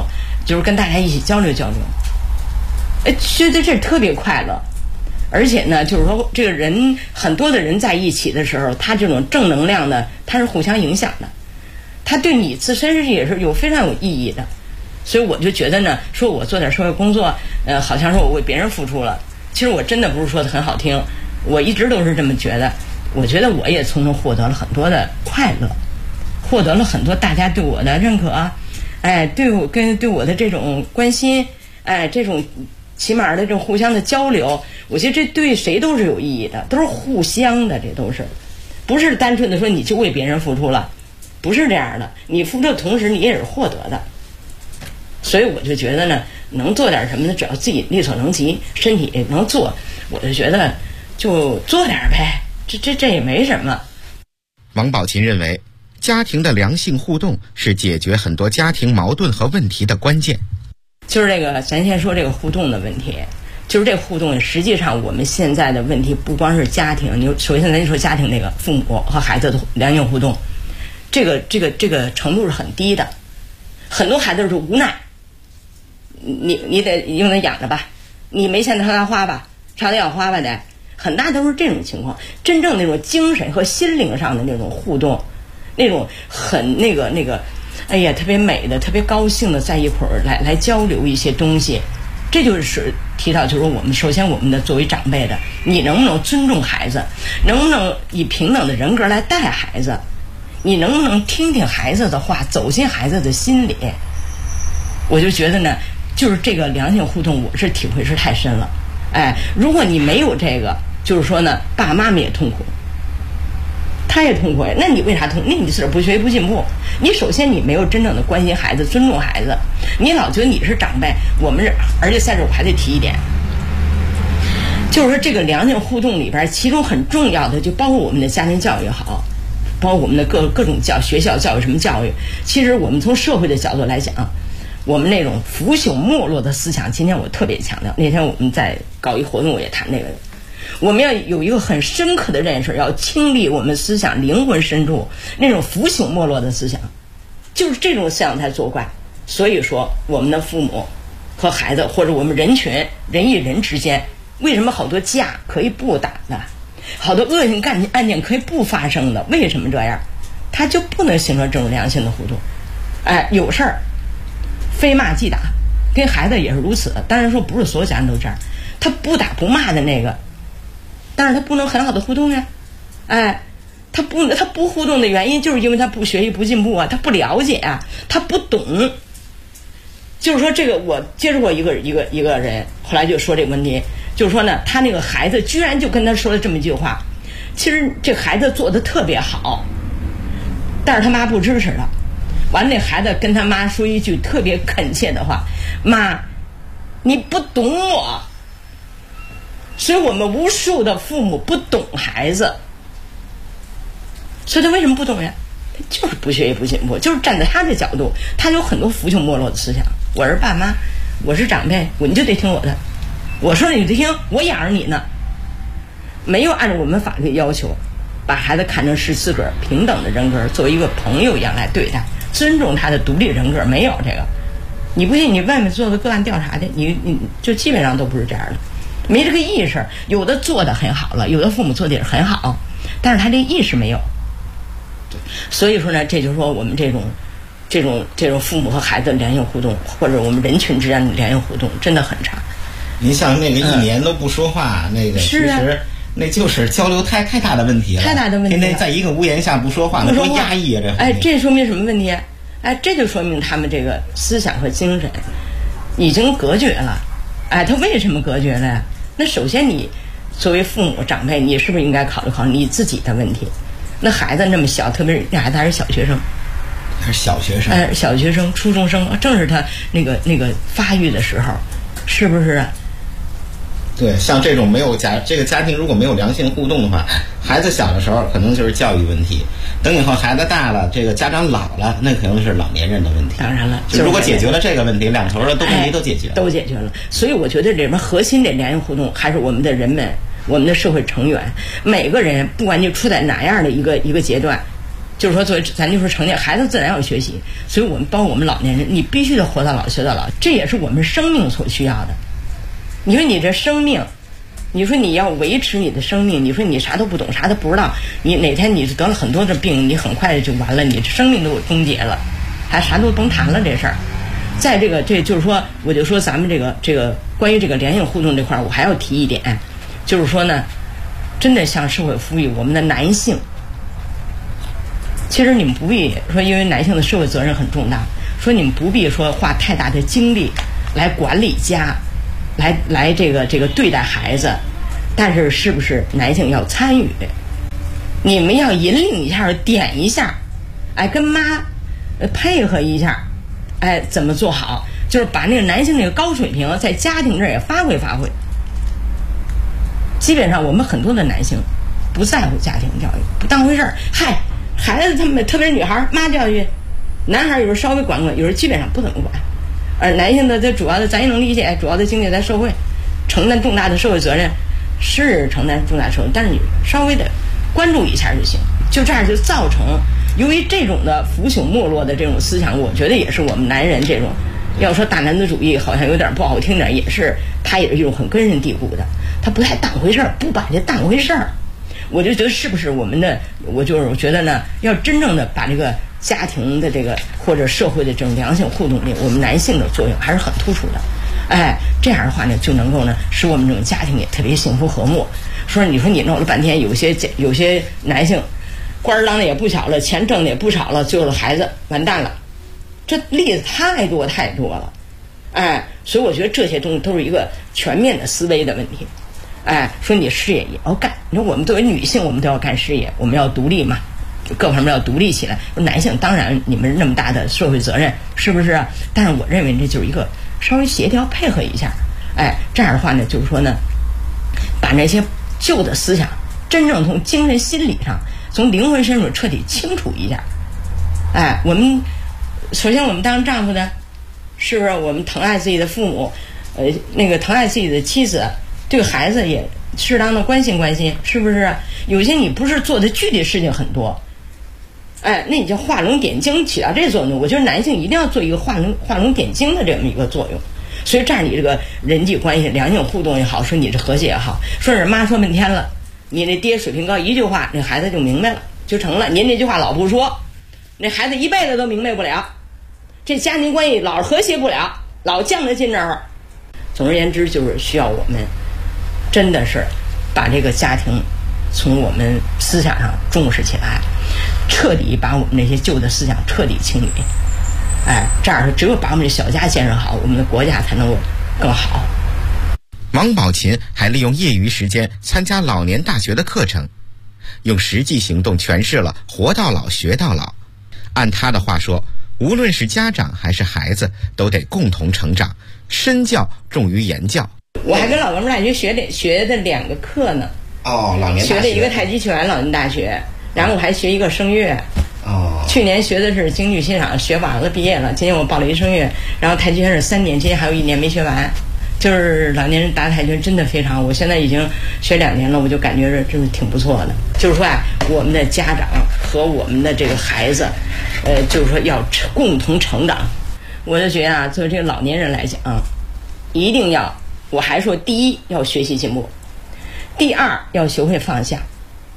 [SPEAKER 14] 就是跟大家一起交流交流，觉得这特别快乐。而且呢，就是说这个人很多的人在一起的时候，他这种正能量呢，他是互相影响的，他对你自身也是非常有意义的。所以我就觉得呢，说我做点社会工作，好像说我为别人付出了，其实我真的不是说的很好听，我一直都是这么觉得。我觉得我也从中获得了很多的快乐，获得了很多大家对我的认可，对我的这种关心，这种起码的这种互相的交流，我觉得这对谁都是有意义的，都是互相的，这都是不是单纯的说你就为别人付出了，不是这样的，你付出的同时你也是获得的。所以我就觉得呢，能做点什么呢？只要自己力所能及，身体能做，我就觉得就做点呗，这也没什么。
[SPEAKER 13] 王宝琴认为，家庭的良性互动是解决很多家庭矛盾和问题的关键。
[SPEAKER 14] 就是这个，咱先说这个互动的问题。就是这互动，实际上我们现在的问题不光是家庭，你首先咱就说家庭这个父母和孩子的良性互动，这个程度是很低的，很多孩子是无奈。你得用它养着吧，你没钱朝他花吧，朝他要花吧得，很大都是这种情况。真正那种精神和心灵上的那种互动，那种很那个，哎呀，特别美的、特别高兴的在一块儿来交流一些东西，这就是提到，就是我们首先我们的作为长辈的，你能不能尊重孩子，能不能以平等的人格来带孩子，你能不能听听孩子的话，走进孩子的心里。我就觉得呢，就是这个良性互动，我是体会是太深了。如果你没有这个，就是说呢，爸爸妈妈也痛苦，他也痛苦。那你为啥痛？那你自个儿不学习不进步。你首先你没有真正的关心孩子、尊重孩子，你老觉得你是长辈。而且在这我还得提一点，就是说这个良性互动里边，其中很重要的就包括我们的家庭教育好，包括我们的各种学校教育什么教育。其实我们从社会的角度来讲，我们那种腐朽没落的思想，今天我特别强调。那天我们在搞一活动，我也谈这个。我们要有一个很深刻的认识，要清理我们思想灵魂深处那种腐朽没落的思想，就是这种思想才作怪。所以说，我们的父母和孩子，或者我们人群人与人之间，为什么好多架可以不打的，好多恶性案件可以不发生的？为什么这样？他就不能形成这种良性的互动。有事儿非骂即打，跟孩子也是如此。当然说不是所有家人都这样，他不打不骂的那个，但是他不能很好的互动呀。他不互动的原因，就是因为他不学习不进步啊，他不了解啊，他不懂。就是说这个，我接触过一个人，后来就说这个问题，就是说呢，他那个孩子居然就跟他说了这么一句话，其实这孩子做的特别好，但是他妈不支持他。完，那孩子跟他妈说一句特别恳切的话：“妈，你不懂我。”所以我们无数的父母不懂孩子，所以他为什么不懂呀？他就是不学习不进步，就是站在他的角度，他有很多腐朽没落的思想。我是爸妈，我是长辈，你就得听我的，我说你得听，我养着你呢。没有按照我们法律要求，把孩子看成是自个儿平等的人格，作为一个朋友一样来对待，尊重他的独立人格，没有这个。你不信，你外面做个个案调查去，你就基本上都不是这样的。没这个意识，有的做得很好了，有的父母做的也是很好，但是他这意识没有。所以说呢，这就是说我们这种父母和孩子的良性互动，或者我们人群之间的良性互动，真的很差。
[SPEAKER 15] 您像那个一年都不说话，那个其实那就是交流太大的问题了，
[SPEAKER 14] 太大的问题了。
[SPEAKER 15] 天天在一个屋檐下不说话，那多压抑啊！
[SPEAKER 14] 这说明什么问题？这就说明他们这个思想和精神已经隔绝了。他为什么隔绝了呀？那首先你作为父母长辈，你是不是应该考虑你自己的问题？那孩子那么小，特别是那孩子还是小学生，
[SPEAKER 15] 还是小学生，
[SPEAKER 14] 小学生、初中生，正是他那个发育的时候，是不是？
[SPEAKER 15] 对，像这种这个家庭如果没有良性互动的话，孩子小的时候可能就是教育问题，等以后孩子大了，这个家长老了，那可能是老年人的问题。
[SPEAKER 14] 当然了，
[SPEAKER 15] 就如果解决了这个问题，两头的问题都解决了，
[SPEAKER 14] 都解决了。所以我觉得里面核心的良性互动还是我们的人们，我们的社会成员，每个人不管你处在哪样的一个阶段， 就是说作为咱就说成年孩子自然要学习，所以我们包括我们老年人，你必须得活到老学到老，这也是我们生命所需要的。你说你这生命，你说你要维持你的生命，你说你啥都不懂，啥都不知道，你哪天你得了很多的病，你很快就完了，你这生命都终结了，还啥都甭谈了这事儿。在这就是说，我就说咱们这个关于这个良性互动这块儿，我还要提一点，就是说呢，真的向社会呼吁我们的男性。其实你们不必说，因为男性的社会责任很重大，说你们不必说花太大的精力来管理家，来这个对待孩子，但是是不是男性要参与？你们要引领一下，点一下，哎，跟妈配合一下，哎，怎么做好？就是把那个男性那个高水平在家庭这儿也发挥发挥。基本上我们很多的男性不在乎家庭教育，不当回事儿，嗨。孩子他们特别是女孩妈教育，男孩有时候稍微管管，有时候基本上不怎么管。而男性的这主要的咱也能理解，主要的经济在社会承担重大的社会责任，是承担重大社会，但是你稍微的关注一下就行。就这样就造成，由于这种的腐朽没落的这种思想，我觉得也是我们男人这种，要说大男子主义好像有点不好听点，也是他也是一种很根深蒂固的，他不太当回事儿，不把这当回事儿。我就觉得是不是我们的，我觉得呢，要真正的把这个家庭的这个或者社会的这种良性互动里，我们男性的作用还是很突出的。哎，这样的话呢，就能够呢，使我们这种家庭也特别幸福和睦。你说你弄了半天，有些男性官儿当的也不小了，钱挣的也不少了，最后孩子完蛋了，这例子太多太多了。哎，所以我觉得这些东西都是一个全面的思维的问题。哎，说你事业也要干，你说我们作为女性，我们都要干事业，我们要独立嘛，各方面要独立起来。男性当然你们那么大的社会责任，是不是啊？但是我认为这就是一个稍微协调配合一下，哎，这样的话呢，就是说呢，把那些旧的思想真正从精神心理上，从灵魂深处彻底清除一下。哎，我们首先我们当丈夫的，是不是我们疼爱自己的父母，疼爱自己的妻子。对孩子也适当的关心关心，是不是？有些你不是做的具体事情很多，哎，那你就画龙点睛起到这作用。我觉得男性一定要做一个画龙点睛的这么一个作用。所以这样你这个人际关系良性互动也好，说你这和谐也好，说是妈说半天了，你那爹水平高，一句话那孩子就明白了，就成了。您这句话老不说，那孩子一辈子都明白不了，这家庭关系老和谐不了，老犟着劲这儿。总而言之，就是需要我们真的是把这个家庭从我们思想上重视起来，彻底把我们那些旧的思想彻底清理。哎，这样只有把我们这小家建设好，我们的国家才能够更好。
[SPEAKER 13] 王宝琴还利用业余时间参加老年大学的课程，用实际行动诠释了活到老学到老。按他的话说，无论是家长还是孩子都得共同成长，身教重于言教。
[SPEAKER 14] 我还跟老哥们大学学的2个课呢。
[SPEAKER 15] 哦，老年大学
[SPEAKER 14] 学了一个太极拳，老年大学，然后我还学一个声乐。
[SPEAKER 15] 哦，
[SPEAKER 14] 去年学的是京剧欣赏，学完了毕业了。今年我报了一声乐，然后太极拳是3年，今年还有1年没学完。就是老年人打太极拳真的非常，我现在已经学2年了，我就感觉真是挺不错的。就是说我们的家长和我们的这个孩子，就是说要共同成长。我就觉得作为这个老年人来讲，一定要。我还说，第一要学习进步，第二要学会放下，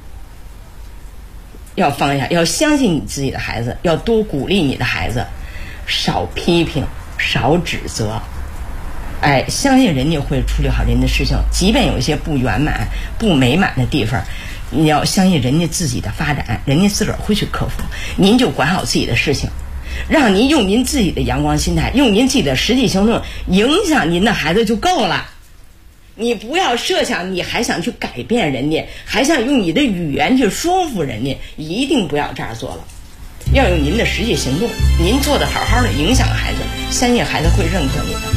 [SPEAKER 14] 要放下，要相信你自己的孩子，要多鼓励你的孩子，少批评，少指责，哎，相信人家会处理好人的事情，即便有一些不圆满、不美满的地方，你要相信人家自己的发展，人家自个儿会去克服，您就管好自己的事情。让您用您自己的阳光心态，用您自己的实际行动影响您的孩子就够了。你不要设想你还想去改变人家，还想用你的语言去说服人家，一定不要这样做了。要用您的实际行动，您做的好好的影响孩子，相信孩子会认可你的。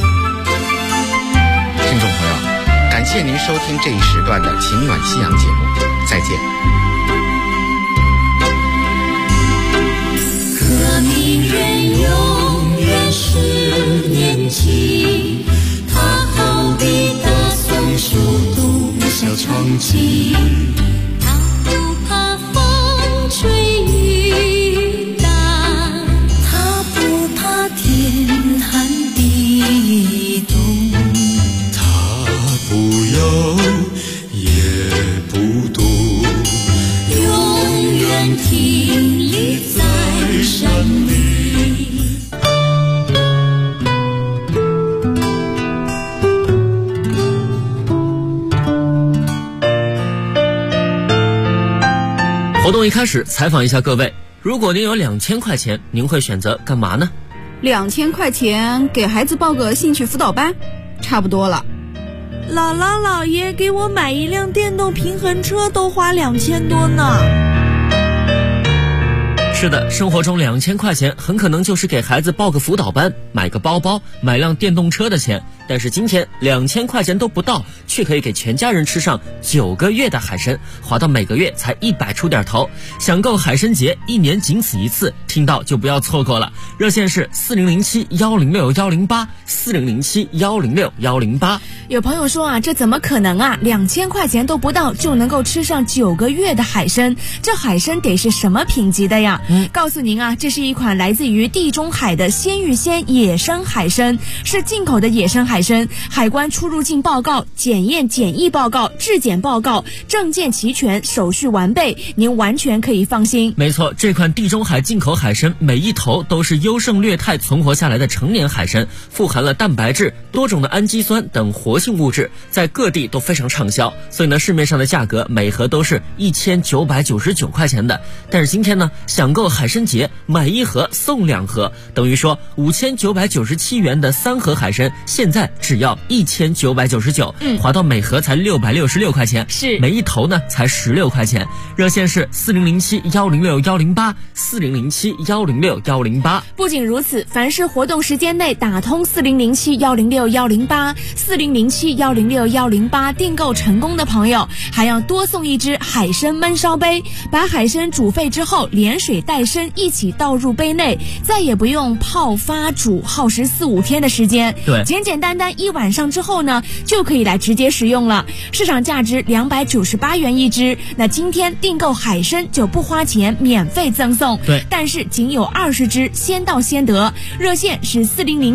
[SPEAKER 13] 听众朋友，感谢您收听这一时段的《情暖夕阳》节目，再见。
[SPEAKER 16] 可名人永远是年轻，他好比大松树独小长青，他不怕风吹雨
[SPEAKER 17] 活动一开始，采访一下各位，如果您有2000块钱，您会选择干嘛呢
[SPEAKER 18] ？2000块钱给孩子报个兴趣辅导班，差不多了。
[SPEAKER 19] 姥姥姥爷给我买一辆电动平衡车都花2000多呢。
[SPEAKER 17] 是的，生活中2000块钱很可能就是给孩子报个辅导班、买个包包、买辆电动车的钱。但是今天2000块钱都不到，却可以给全家人吃上9个月的海参，划到每个月才100出点头。享购海参节1年仅此一次，听到就不要错过了。热线是4007-106-108，4007-106-108。
[SPEAKER 7] 有朋友说啊，这怎么可能啊？2000块钱都不到就能够吃上9个月的海参，这海参得是什么品级的呀？告诉您啊，这是一款来自于地中海的鲜芋仙野生海参，是进口的野生海参，海关出入境报告、检验检疫报告、质检报告，证件齐全，手续完备，您完全可以放心。
[SPEAKER 17] 没错，这款地中海进口海参每一头都是优胜劣汰存活下来的成年海参，富含了蛋白质、多种的氨基酸等活性物质，在各地都非常畅销，所以呢，市面上的价格每盒都是1999块钱的。但是今天呢，享购海参节买1盒送2盒，等于说5997元的3盒海参，现在只要1999，划到每盒才666块钱，
[SPEAKER 7] 是
[SPEAKER 17] 每一头呢才16块钱。热线是4007-106-108，4007-106-108。
[SPEAKER 7] 不仅如此，凡是活动时间内打通4007-106-108，4007-106-108订购成功的朋友，还要多送一只海参焖烧杯，把海参煮沸之后，连水带参一起倒入杯内，再也不用泡发煮，耗时4-5天的时间。
[SPEAKER 17] 对，
[SPEAKER 7] 简简单单1晚上之后呢，就可以来直接使用了。市场价值298元一只，那今天订购海参就不花钱，免费赠送。
[SPEAKER 17] 对，
[SPEAKER 7] 但是仅有20只，先到先得。热线是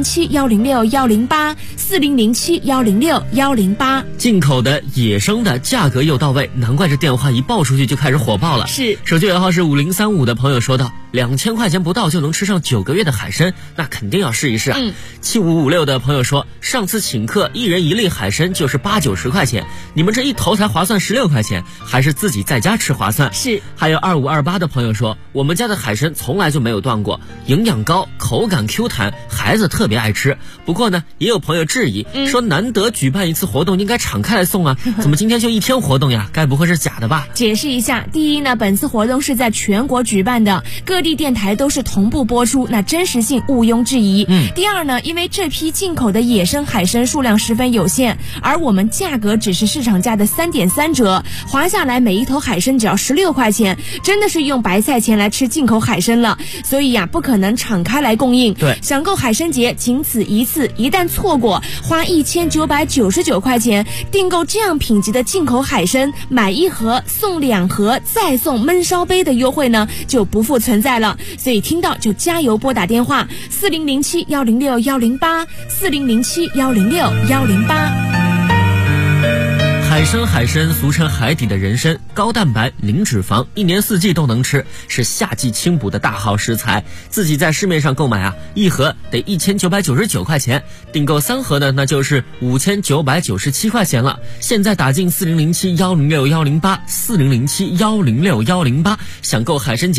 [SPEAKER 7] 4007-106-108，4007-106-108。
[SPEAKER 17] 进口的、野生的，价格又到位，难怪这电话一报出去就开始火爆了。
[SPEAKER 7] 是，
[SPEAKER 17] 手机尾号是5035的朋友说道：2000块钱不到就能吃上9个月的海参，那肯定要试一试啊。7556的朋友说，上次请客1人1粒海参就是80-90块钱，你们这一头才划算16块钱，还是自己在家吃划算。
[SPEAKER 7] 是。
[SPEAKER 17] 还有2528的朋友说，我们家的海参从来就没有断过，营养高，口感 Q 弹，孩子特别爱吃。不过呢，也有朋友质疑，说难得举办一次活动，应该敞开来送啊，怎么今天就1天活动呀？该不会是假的吧？
[SPEAKER 7] 解释一下，第一呢，本次活动是在全国举办的，各地电台都是同步播出，那真实性毋庸置疑。第二呢，因为这批进口的野生海参数量十分有限，而我们价格只是市场价的3.3折，划下来每一头海参只要16块钱，真的是用白菜钱来吃进口海参了，所以呀，不可能敞开来供应。
[SPEAKER 17] 对，
[SPEAKER 7] 享购海参节仅此一次，一旦错过，花1999块钱订购这样品级的进口海参，买1盒送2盒，再送焖烧杯的优惠呢，就不复存在了。所以听到就加油拨打电话4007-106-108，4007-106-108。
[SPEAKER 17] 海参俗称海底的人参，高蛋白、零脂肪，1年4季都能吃，是夏季清补的大好食材。自己在市面上购买啊，1盒得1999块钱，订购3盒呢，那就是5997块钱了。现在打进4007-106-108，4007-106-108，享购海参节